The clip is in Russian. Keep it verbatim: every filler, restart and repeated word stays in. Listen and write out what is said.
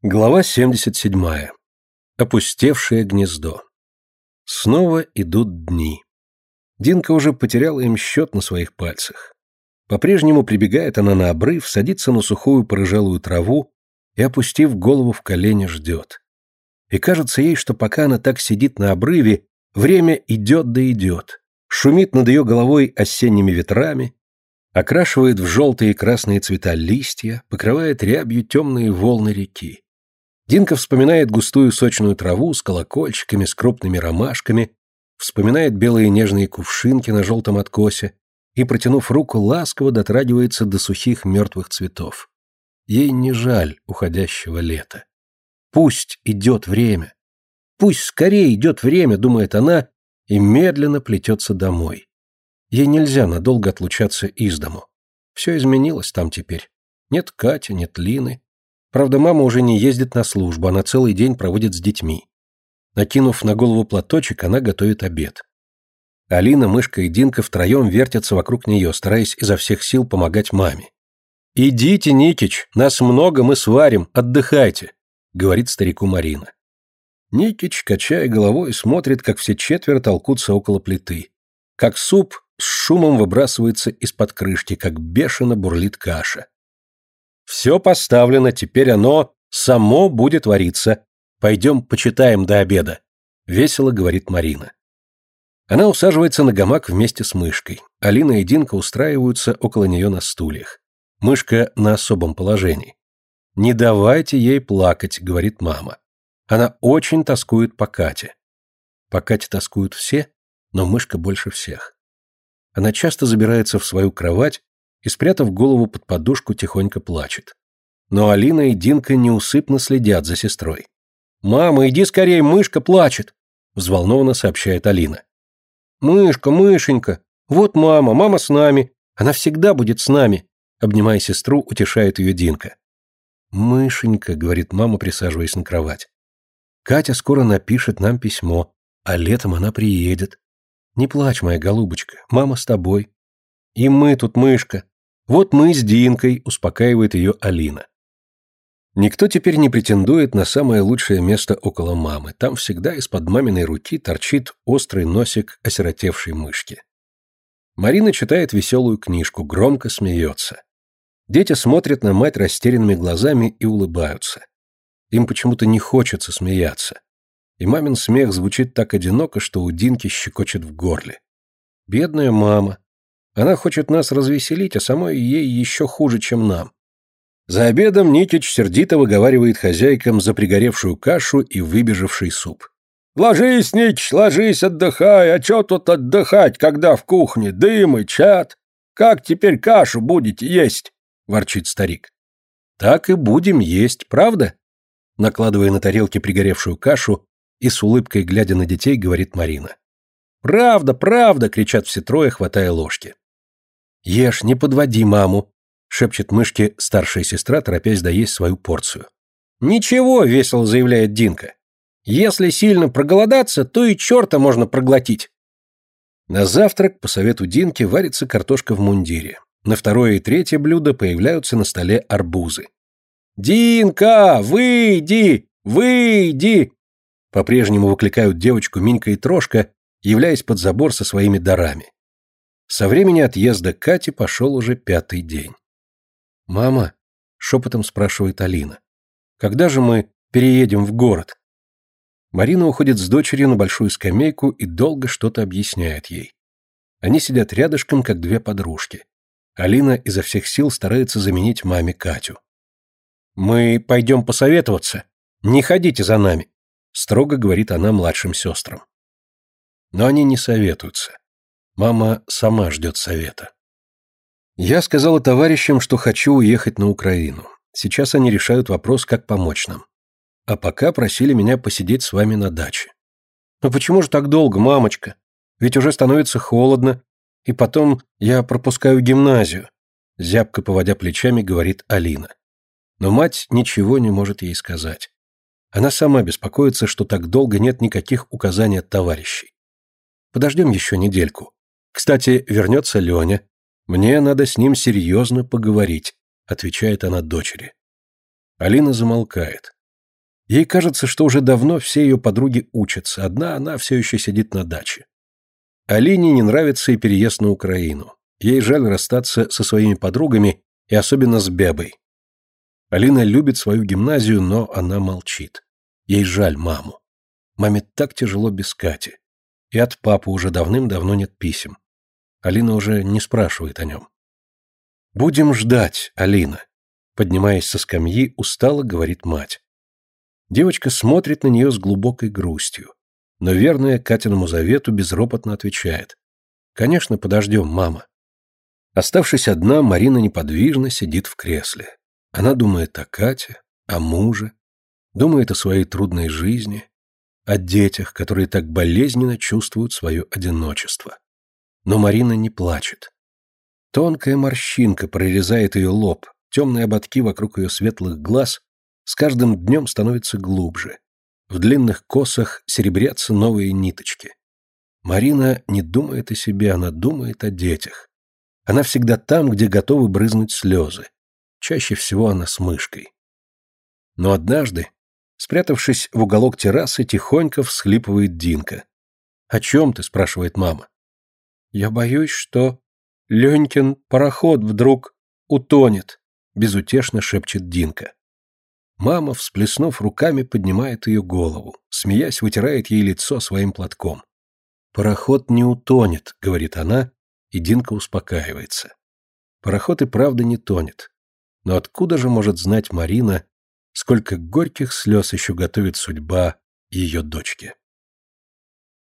Глава семьдесят седьмая. Опустевшее гнездо. Снова идут дни. Динка уже потеряла им счет на своих пальцах. По-прежнему прибегает она на обрыв, садится на сухую порыжалую траву и, опустив голову в колени, ждет. И кажется ей, что пока она так сидит на обрыве, время идет да идет, шумит над ее головой осенними ветрами, окрашивает в желтые и красные цвета листья, покрывает рябью темные волны реки. Динка вспоминает густую сочную траву с колокольчиками, с крупными ромашками, вспоминает белые нежные кувшинки на желтом откосе и, протянув руку, ласково дотрагивается до сухих мертвых цветов. Ей не жаль уходящего лета. Пусть идет время. Пусть скорее идет время, думает она, и медленно плетется домой. Ей нельзя надолго отлучаться из дому. Все изменилось там теперь. Нет Кати, нет Лины. Правда, мама уже не ездит на службу, она целый день проводит с детьми. Накинув на голову платочек, она готовит обед. Алина, Мышка и Динка втроем вертятся вокруг нее, стараясь изо всех сил помогать маме. «Идите, Никич, нас много, мы сварим, отдыхайте», — говорит старику Марина. Никич, качая головой, смотрит, как все четверо толкутся около плиты, как суп с шумом выбрасывается из-под крышки, как бешено бурлит каша. «Все поставлено, теперь оно само будет вариться. Пойдем почитаем до обеда», — весело говорит Марина. Она усаживается на гамак вместе с Мышкой. Алина и Динка устраиваются около нее на стульях. Мышка на особом положении. «Не давайте ей плакать», — говорит мама. Она очень тоскует по Кате. По Кате тоскуют все, но Мышка больше всех. Она часто забирается в свою кровать и, спрятав голову под подушку, тихонько плачет. Но Алина и Динка неусыпно следят за сестрой. «Мама, иди скорее, Мышка плачет!» — взволнованно сообщает Алина. «Мышка, Мышенька, вот мама, мама с нами, она всегда будет с нами», — обнимая сестру, утешает ее Динка. «Мышенька», — говорит мама, присаживаясь на кровать, — «Катя скоро напишет нам письмо, а летом она приедет. Не плачь, моя голубочка, мама с тобой». «И мы тут, Мышка. Вот мы с Динкой», — успокаивает ее Алина. Никто теперь не претендует на самое лучшее место около мамы. Там всегда из-под маминой руки торчит острый носик осиротевшей Мышки. Марина читает веселую книжку, громко смеется. Дети смотрят на мать растерянными глазами и улыбаются. Им почему-то не хочется смеяться. И мамин смех звучит так одиноко, что у Динки щекочет в горле. Бедная мама. Она хочет нас развеселить, а самой ей еще хуже, чем нам. За обедом Никич сердито выговаривает хозяйкам за пригоревшую кашу и выбежавший суп. «Ложись, Никич, ложись, отдыхай, а че тут отдыхать, когда в кухне дым и чад? Как теперь кашу будете есть?» – ворчит старик. «Так и будем есть, правда?» Накладывая на тарелки пригоревшую кашу и с улыбкой глядя на детей, говорит Марина. «Правда, правда!» – кричат все трое, хватая ложки. «Ешь, не подводи маму», — шепчет Мышке старшая сестра, торопясь доесть свою порцию. «Ничего», — весело заявляет Динка. «Если сильно проголодаться, то и черта можно проглотить». На завтрак, по совету Динки, варится картошка в мундире. На второе и третье блюдо появляются на столе арбузы. «Динка, выйди! Выйди!» По-прежнему выкликают девочку Минька и Трошка, являясь под забор со своими дарами. Со времени отъезда Кати пошел уже пятый день. «Мама», — шепотом спрашивает Алина, — «когда же мы переедем в город?» Марина уходит с дочерью на большую скамейку и долго что-то объясняет ей. Они сидят рядышком, как две подружки. Алина изо всех сил старается заменить маме Катю. «Мы пойдем посоветоваться. Не ходите за нами», — строго говорит она младшим сестрам. Но они не советуются. Мама сама ждет совета. Я сказала товарищам, что хочу уехать на Украину. Сейчас они решают вопрос, как помочь нам. А пока просили меня посидеть с вами на даче. «Но почему же так долго, мамочка? Ведь уже становится холодно, и потом я пропускаю гимназию», зябко поводя плечами, говорит Алина. Но мать ничего не может ей сказать. Она сама беспокоится, что так долго нет никаких указаний от товарищей. Подождем еще недельку. Кстати, вернется Леня. Мне надо с ним серьезно поговорить, отвечает она дочери. Алина замолкает. Ей кажется, что уже давно все ее подруги учатся, одна она все еще сидит на даче. Алине не нравится и переезд на Украину. Ей жаль расстаться со своими подругами и особенно с Бебой. Алина любит свою гимназию, но она молчит. Ей жаль маму. Маме так тяжело без Кати. И от папы уже давным-давно нет писем. Алина уже не спрашивает о нем. «Будем ждать, Алина», — поднимаясь со скамьи, устало говорит мать. Девочка смотрит на нее с глубокой грустью, но верная Катиному завету безропотно отвечает. «Конечно, подождем, мама». Оставшись одна, Марина неподвижно сидит в кресле. Она думает о Кате, о муже, думает о своей трудной жизни, о детях, которые так болезненно чувствуют свое одиночество. Но Марина не плачет. Тонкая морщинка прорезает ее лоб, темные ободки вокруг ее светлых глаз с каждым днем становятся глубже. В длинных косах серебрятся новые ниточки. Марина не думает о себе, она думает о детях. Она всегда там, где готовы брызнуть слезы. Чаще всего она с мышкой. Но однажды, спрятавшись в уголок террасы, тихонько всхлипывает Динка. «О чем ты?» – спрашивает мама. «Я боюсь, что Ленькин пароход вдруг утонет», – безутешно шепчет Динка. Мама, всплеснув руками, поднимает ее голову, смеясь, вытирает ей лицо своим платком. «Пароход не утонет», — говорит она, и Динка успокаивается. Пароход и правда не тонет. Но откуда же может знать Марина, сколько горьких слез еще готовит судьба ее дочке?